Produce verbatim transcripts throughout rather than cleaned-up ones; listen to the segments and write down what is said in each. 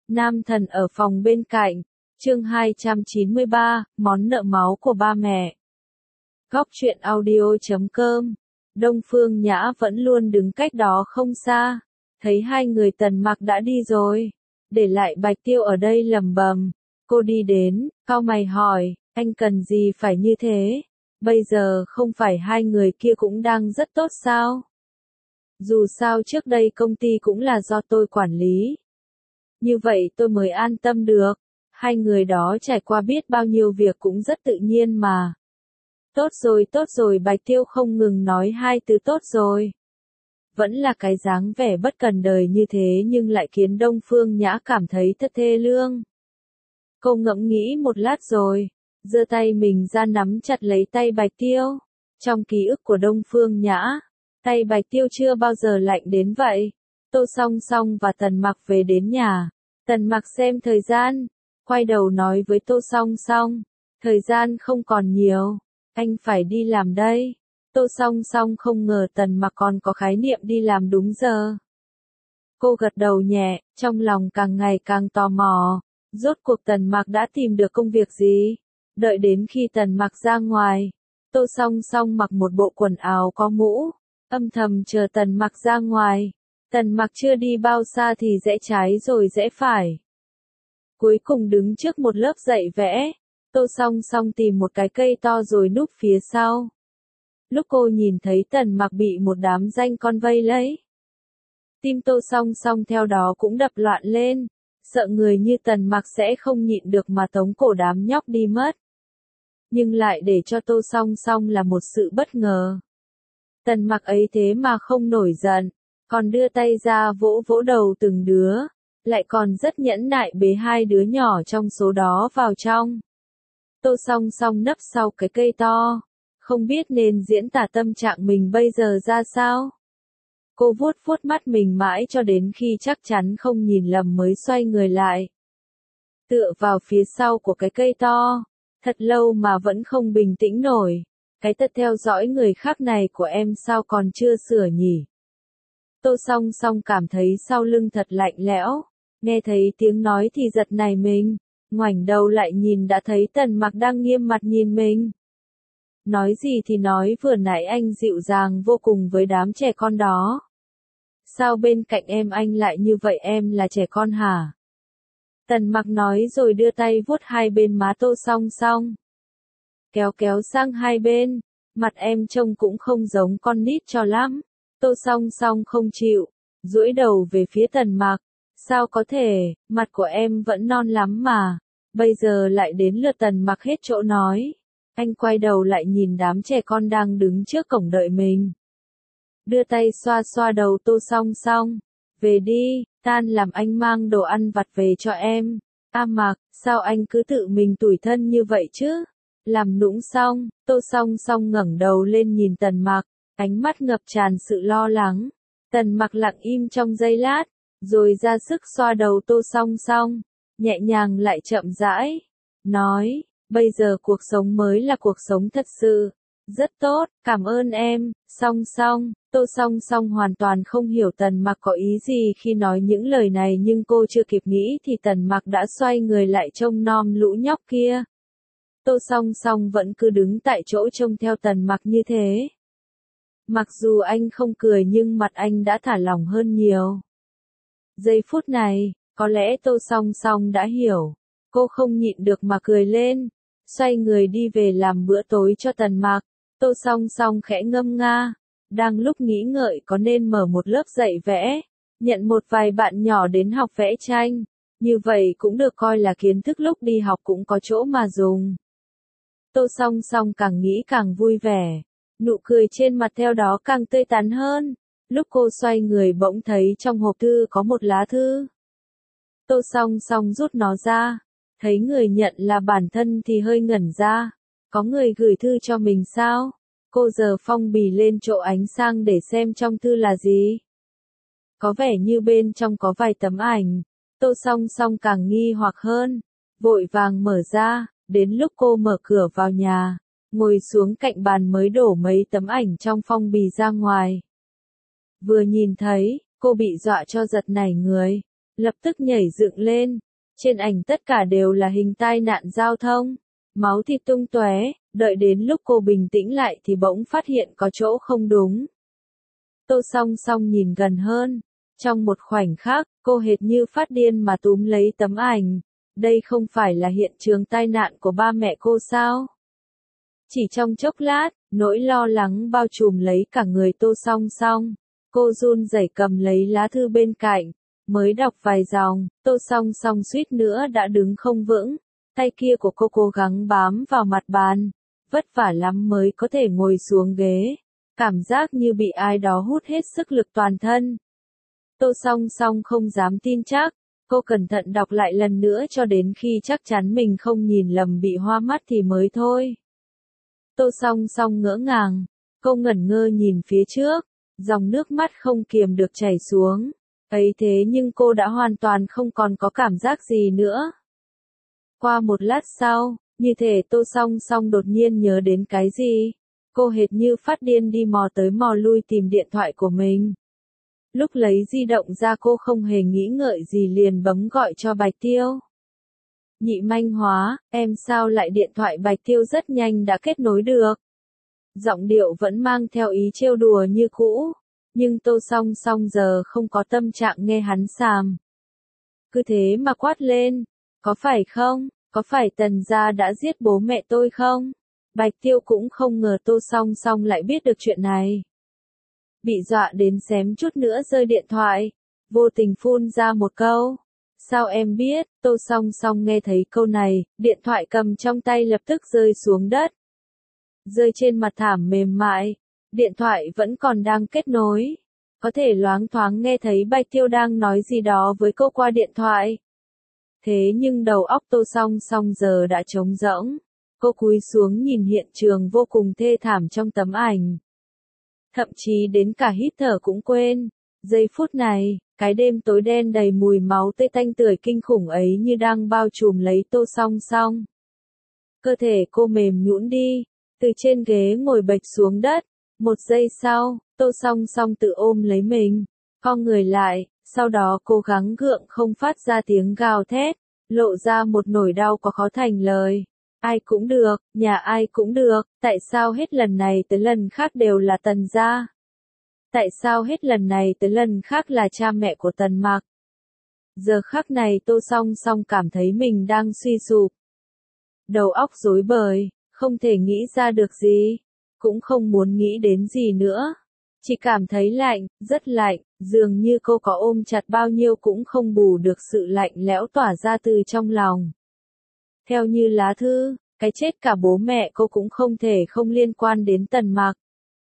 Nam thần ở phòng bên cạnh, chương hai trăm chín mươi ba, món nợ máu của ba mẹ. Góc truyện audio chấm com. Đông Phương Nhã vẫn luôn đứng cách đó không xa, thấy hai người Tần Mặc đã đi rồi, để lại Bạch Tiêu ở đây lẩm bẩm. Cô đi đến, cau mày hỏi, anh cần gì phải như thế? Bây giờ không phải hai người kia cũng đang rất tốt sao? Dù sao trước đây công ty cũng là do tôi quản lý. Như vậy tôi mới an tâm được. Hai người đó trải qua biết bao nhiêu việc cũng rất tự nhiên mà. Tốt rồi, tốt rồi, Bạch Tiêu không ngừng nói hai từ tốt rồi. Vẫn là cái dáng vẻ bất cần đời như thế nhưng lại khiến Đông Phương Nhã cảm thấy thật thê lương. Cô ngẫm nghĩ một lát rồi, giơ tay mình ra nắm chặt lấy tay Bạch Tiêu. Trong ký ức của Đông Phương Nhã, tay Bạch Tiêu chưa bao giờ lạnh đến vậy. Tô Song Song và Tần Mặc về đến nhà. Tần Mặc xem thời gian, quay đầu nói với Tô Song Song, thời gian không còn nhiều, anh phải đi làm đây. Tô Song Song không ngờ Tần Mặc còn có khái niệm đi làm đúng giờ. Cô gật đầu nhẹ, trong lòng càng ngày càng tò mò, rốt cuộc Tần Mặc đã tìm được công việc gì? Đợi đến khi Tần Mặc ra ngoài, Tô Song Song mặc một bộ quần áo có mũ, âm thầm chờ Tần Mặc ra ngoài. Tần Mặc chưa đi bao xa thì rẽ trái rồi rẽ phải. Cuối cùng đứng trước một lớp dạy vẽ, Tô Song Song tìm một cái cây to rồi núp phía sau. Lúc cô nhìn thấy Tần Mặc bị một đám danh con vây lấy, tim Tô Song Song theo đó cũng đập loạn lên, sợ người như Tần Mặc sẽ không nhịn được mà tống cổ đám nhóc đi mất. Nhưng lại để cho Tô Song Song là một sự bất ngờ. Tần Mặc ấy thế mà không nổi giận, còn đưa tay ra vỗ vỗ đầu từng đứa, lại còn rất nhẫn nại bế hai đứa nhỏ trong số đó vào trong. Tô Song Song nấp sau cái cây to, không biết nên diễn tả tâm trạng mình bây giờ ra sao. Cô vuốt vuốt mắt mình mãi cho đến khi chắc chắn không nhìn lầm mới xoay người lại. Tựa vào phía sau của cái cây to, thật lâu mà vẫn không bình tĩnh nổi. Cái tật theo dõi người khác này của em sao còn chưa sửa nhỉ? Tô Song Song cảm thấy sau lưng thật lạnh lẽo, nghe thấy tiếng nói thì giật nảy mình, ngoảnh đầu lại nhìn đã thấy Tần Mặc đang nghiêm mặt nhìn mình. Nói gì thì nói, vừa nãy anh dịu dàng vô cùng với đám trẻ con đó. Sao bên cạnh em anh lại như vậy, em là trẻ con hả? Tần Mặc nói rồi đưa tay vuốt hai bên má Tô Song Song. Kéo kéo sang hai bên, mặt em trông cũng không giống con nít cho lắm. Tô Song Song không chịu, duỗi đầu về phía Tần Mặc. Sao có thể, mặt của em vẫn non lắm mà. Bây giờ lại đến lượt Tần Mặc hết chỗ nói. Anh quay đầu lại nhìn đám trẻ con đang đứng trước cổng đợi mình. Đưa tay xoa xoa đầu Tô Song Song. Về đi, tan làm anh mang đồ ăn vặt về cho em. A Mặc, sao anh cứ tự mình tủi thân như vậy chứ? Làm nũng xong, Tô Song Song ngẩng đầu lên nhìn Tần Mặc, ánh mắt ngập tràn sự lo lắng. Tần Mặc lặng im trong giây lát, rồi ra sức xoa đầu Tô Song Song, nhẹ nhàng lại chậm rãi, nói, bây giờ cuộc sống mới là cuộc sống thật sự. Rất tốt, cảm ơn em. Song Song, Tô Song Song hoàn toàn không hiểu Tần Mặc có ý gì khi nói những lời này, nhưng cô chưa kịp nghĩ thì Tần Mặc đã xoay người lại trông nom lũ nhóc kia. Tô Song Song vẫn cứ đứng tại chỗ trông theo Tần Mặc như thế. Mặc dù anh không cười nhưng mặt anh đã thả lỏng hơn nhiều. Giây phút này, có lẽ Tô Song Song đã hiểu. Cô không nhịn được mà cười lên, xoay người đi về làm bữa tối cho Tần Mặc. Tô Song Song khẽ ngâm nga, đang lúc nghĩ ngợi có nên mở một lớp dạy vẽ, nhận một vài bạn nhỏ đến học vẽ tranh. Như vậy cũng được coi là kiến thức lúc đi học cũng có chỗ mà dùng. Tô Song Song càng nghĩ càng vui vẻ, nụ cười trên mặt theo đó càng tươi tắn hơn. Lúc cô xoay người bỗng thấy trong hộp thư có một lá thư. Tô Song Song rút nó ra, thấy người nhận là bản thân thì hơi ngẩn ra. Có người gửi thư cho mình sao? Cô giơ phong bì lên chỗ ánh sang để xem trong thư là gì. Có vẻ như bên trong có vài tấm ảnh. Tô Song Song càng nghi hoặc hơn, vội vàng mở ra. Đến lúc cô mở cửa vào nhà, ngồi xuống cạnh bàn mới đổ mấy tấm ảnh trong phong bì ra ngoài. Vừa nhìn thấy, cô bị dọa cho giật nảy người. lập tức nhảy dựng lên. Trên ảnh tất cả đều là hình tai nạn giao thông, máu thịt tung tóe, đợi đến lúc cô bình tĩnh lại thì bỗng phát hiện có chỗ không đúng. Tô Song Song nhìn gần hơn, trong một khoảnh khắc, cô hệt như phát điên mà túm lấy tấm ảnh. Đây không phải là hiện trường tai nạn của ba mẹ cô sao? Chỉ trong chốc lát, nỗi lo lắng bao trùm lấy cả người Tô Song Song. Cô run rẩy cầm lấy lá thư bên cạnh, mới đọc vài dòng, Tô Song Song suýt nữa đã đứng không vững. Tay kia của cô cố gắng bám vào mặt bàn, vất vả lắm mới có thể ngồi xuống ghế. Cảm giác như bị ai đó hút hết sức lực toàn thân. Tô Song Song không dám tin chắc, cô cẩn thận đọc lại lần nữa cho đến khi chắc chắn mình không nhìn lầm bị hoa mắt thì mới thôi. Tô Song Song ngỡ ngàng, cô ngẩn ngơ nhìn phía trước, dòng nước mắt không kiềm được chảy xuống. Ấy thế nhưng cô đã hoàn toàn không còn có cảm giác gì nữa. Qua một lát sau, như thể Tô Song Song đột nhiên nhớ đến cái gì. Cô hệt như phát điên đi mò tới mò lui tìm điện thoại của mình. Lúc lấy di động ra cô không hề nghĩ ngợi gì liền bấm gọi cho Bạch Tiêu. Nhị Manh Hóa, em sao lại điện thoại Bạch Tiêu rất nhanh đã kết nối được. Giọng điệu vẫn mang theo ý trêu đùa như cũ, nhưng Tô Song Song giờ không có tâm trạng nghe hắn xàm. Cứ thế mà quát lên, có phải không, có phải Tần gia đã giết bố mẹ tôi không? Bạch Tiêu cũng không ngờ Tô Song Song lại biết được chuyện này. Bị dọa đến xém chút nữa rơi điện thoại, vô tình phun ra một câu. Sao em biết? Tô Song Song nghe thấy câu này, điện thoại cầm trong tay lập tức rơi xuống đất. Rơi trên mặt thảm mềm mại, điện thoại vẫn còn đang kết nối. Có thể loáng thoáng nghe thấy Bạch Tiêu đang nói gì đó với cô qua điện thoại. Thế nhưng đầu óc Tô Song Song giờ đã trống rỗng. Cô cúi xuống nhìn hiện trường vô cùng thê thảm trong tấm ảnh. Thậm chí đến cả hít thở cũng quên. Giây phút này, cái đêm tối đen đầy mùi máu tươi tanh tưởi kinh khủng ấy như đang bao trùm lấy Tô Song Song. Cơ thể cô mềm nhũn đi, từ trên ghế ngồi bệt xuống đất. Một giây sau, Tô Song Song tự ôm lấy mình, cong người lại, sau đó cố gắng gượng không phát ra tiếng gào thét, lộ ra một nỗi đau có khó thành lời. Ai cũng được, nhà ai cũng được, tại sao hết lần này tới lần khác đều là Tần gia? Tại sao hết lần này tới lần khác là cha mẹ của Tần Mặc? Giờ khắc này Tô Song Song cảm thấy mình đang suy sụp. Đầu óc rối bời, không thể nghĩ ra được gì, cũng không muốn nghĩ đến gì nữa. Chỉ cảm thấy lạnh, rất lạnh, dường như cô có ôm chặt bao nhiêu cũng không bù được sự lạnh lẽo tỏa ra từ trong lòng. Theo như lá thư, cái chết cả bố mẹ cô cũng không thể không liên quan đến Tần Mặc.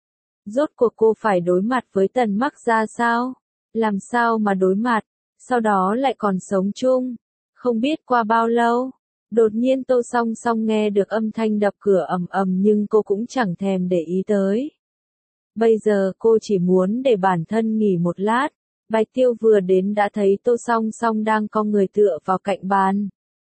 Rốt cuộc cô phải đối mặt với Tần Mặc ra sao? Làm sao mà đối mặt? Sau đó lại còn sống chung? Không biết qua bao lâu? Đột nhiên Tô Song Song nghe được âm thanh đập cửa ầm ầm nhưng cô cũng chẳng thèm để ý tới. Bây giờ cô chỉ muốn để bản thân nghỉ một lát. Bạch Tiêu vừa đến đã thấy Tô Song Song đang cong người tựa vào cạnh bàn.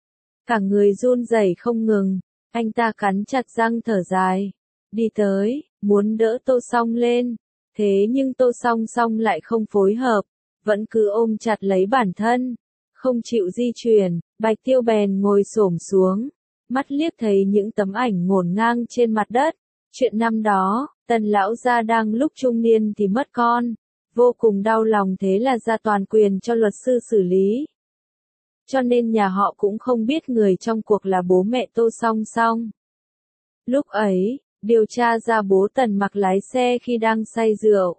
Cả người run rẩy không ngừng, anh ta cắn chặt răng thở dài. Đi tới, muốn đỡ Tô Song lên. Thế nhưng Tô Song Song lại không phối hợp, vẫn cứ ôm chặt lấy bản thân. Không chịu di chuyển, Bạch Tiêu bèn ngồi xổm xuống, mắt liếc thấy những tấm ảnh ngổn ngang trên mặt đất. Chuyện năm đó, Tần lão gia đang lúc trung niên thì mất con, vô cùng đau lòng thế là ra toàn quyền cho luật sư xử lý. Cho nên nhà họ cũng không biết người trong cuộc là bố mẹ Tô Song Song. Lúc ấy, điều tra ra bố Tần Mặc lái xe khi đang say rượu.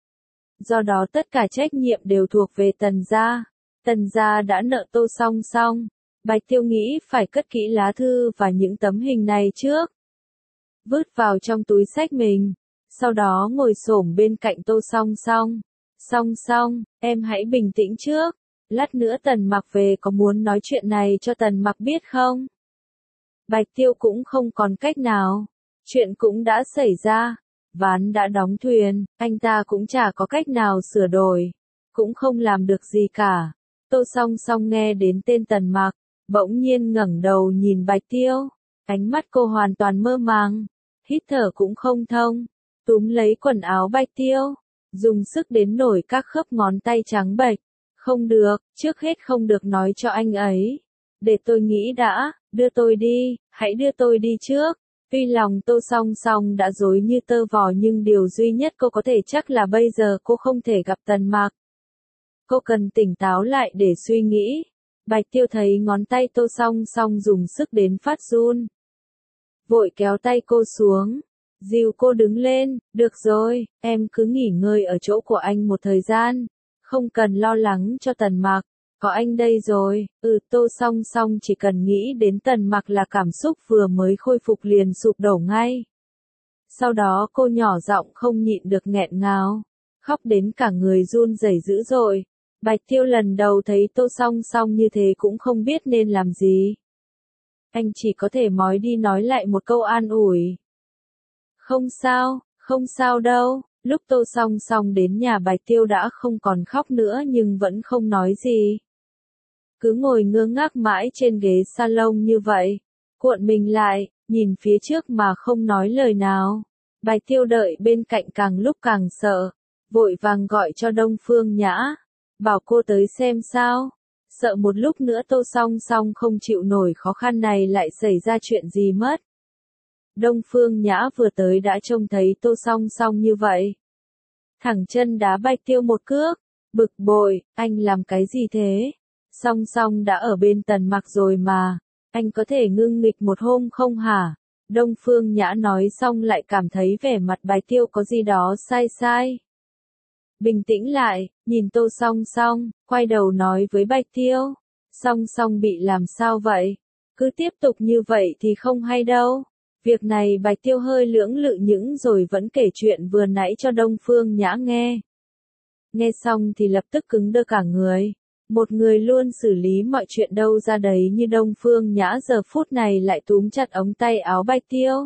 Do đó tất cả trách nhiệm đều thuộc về Tần gia. Tần gia đã nợ Tô Song Song. Bạch Tiêu nghĩ phải cất kỹ lá thư và những tấm hình này trước. Vứt vào trong túi xách mình. Sau đó ngồi xổm bên cạnh Tô Song Song. Song Song, em hãy bình tĩnh trước. Lát nữa Tần Mặc về có muốn nói chuyện này cho Tần Mặc biết không? Bạch Tiêu cũng không còn cách nào. Chuyện cũng đã xảy ra. Ván đã đóng thuyền, anh ta cũng chả có cách nào sửa đổi. Cũng không làm được gì cả. Tô Song Song nghe đến tên Tần Mặc, bỗng nhiên ngẩng đầu nhìn Bạch Tiêu. Ánh mắt cô hoàn toàn mơ màng. Hít thở cũng không thông. Túm lấy quần áo Bạch Tiêu. Dùng sức đến nổi các khớp ngón tay trắng bệch. Không được, trước hết không được nói cho anh ấy. Để tôi nghĩ đã, đưa tôi đi, hãy đưa tôi đi trước. Tuy lòng Tô Song Song đã rối như tơ vò nhưng điều duy nhất cô có thể chắc là bây giờ cô không thể gặp Tần Mặc. Cô cần tỉnh táo lại để suy nghĩ. Bạch Tiêu thấy ngón tay Tô Song Song dùng sức đến phát run. Vội kéo tay cô xuống. Dìu cô đứng lên, được rồi, em cứ nghỉ ngơi ở chỗ của anh một thời gian. Không cần lo lắng cho Tần Mặc. Có anh đây rồi, ừ Tô Song Song chỉ cần nghĩ đến Tần Mặc là cảm xúc vừa mới khôi phục liền sụp đổ ngay. Sau đó cô nhỏ giọng không nhịn được nghẹn ngào, khóc đến cả người run rẩy dữ dội. Bạch Tiêu lần đầu thấy Tô Song Song như thế cũng không biết nên làm gì. Anh chỉ có thể mói đi nói lại một câu an ủi. Không sao, không sao đâu. Lúc Tô Song Song đến nhà Bạch Tiêu đã không còn khóc nữa nhưng vẫn không nói gì. Cứ ngồi ngơ ngác mãi trên ghế salon như vậy, cuộn mình lại, nhìn phía trước mà không nói lời nào. Bạch Tiêu đợi bên cạnh càng lúc càng sợ, vội vàng gọi cho Đông Phương Nhã, bảo cô tới xem sao. Sợ một lúc nữa Tô Song Song không chịu nổi khó khăn này lại xảy ra chuyện gì mất. Đông Phương Nhã vừa tới đã trông thấy Tô Song Song như vậy. Thẳng chân đá Bạch Tiêu một cước, bực bội, anh làm cái gì thế? Song Song đã ở bên Tần Mặc rồi mà, anh có thể ngưng nghịch một hôm không hả? Đông Phương Nhã nói xong lại cảm thấy vẻ mặt Bạch Tiêu có gì đó sai sai. Bình tĩnh lại, nhìn Tô Song Song, quay đầu nói với Bạch Tiêu. Song Song bị làm sao vậy? Cứ tiếp tục như vậy thì không hay đâu. Việc này Bạch Tiêu hơi lưỡng lự những rồi vẫn kể chuyện vừa nãy cho Đông Phương Nhã nghe. Nghe xong thì lập tức cứng đơ cả người. Một người luôn xử lý mọi chuyện đâu ra đấy như Đông Phương Nhã giờ phút này lại túm chặt ống tay áo Bạch Tiêu.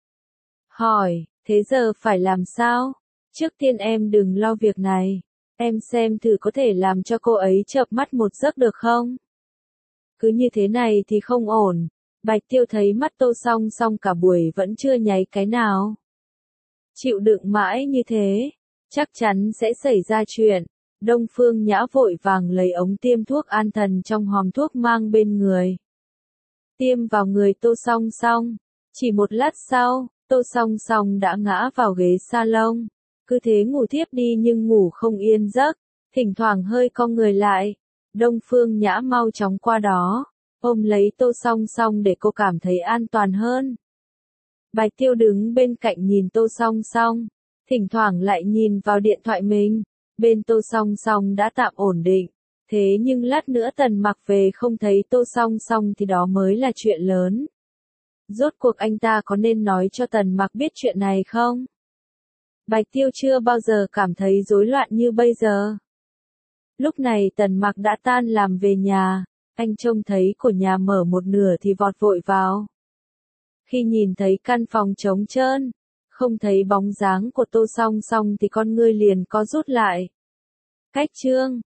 Hỏi, thế giờ phải làm sao? Trước tiên em đừng lo việc này. Em xem thử có thể làm cho cô ấy chợp mắt một giấc được không? Cứ như thế này thì không ổn. Bạch Tiêu thấy mắt Tô Song Song cả buổi vẫn chưa nháy cái nào. Chịu đựng mãi như thế, chắc chắn sẽ xảy ra chuyện. Đông Phương Nhã vội vàng lấy ống tiêm thuốc an thần trong hòm thuốc mang bên người. Tiêm vào người Tô Song Song. Chỉ một lát sau, Tô Song Song đã ngã vào ghế salon. Cứ thế ngủ thiếp đi nhưng ngủ không yên giấc, thỉnh thoảng hơi cong người lại. Đông Phương Nhã mau chóng qua đó, ôm lấy Tô Song Song để cô cảm thấy an toàn hơn. Bạch Tiêu đứng bên cạnh nhìn Tô Song Song, thỉnh thoảng lại nhìn vào điện thoại mình. Bên Tô Song Song đã tạm ổn định, thế nhưng lát nữa Tần Mặc về không thấy Tô Song Song thì đó mới là chuyện lớn. Rốt cuộc anh ta có nên nói cho Tần Mặc biết chuyện này không? Bạch Tiêu chưa bao giờ cảm thấy rối loạn như bây giờ. Lúc này Tần Mặc đã tan làm về nhà, anh trông thấy cửa nhà mở một nửa thì vọt vội vào. Khi nhìn thấy căn phòng trống trơn, không thấy bóng dáng của Tô Song Song thì con ngươi liền co rút lại. Cách chương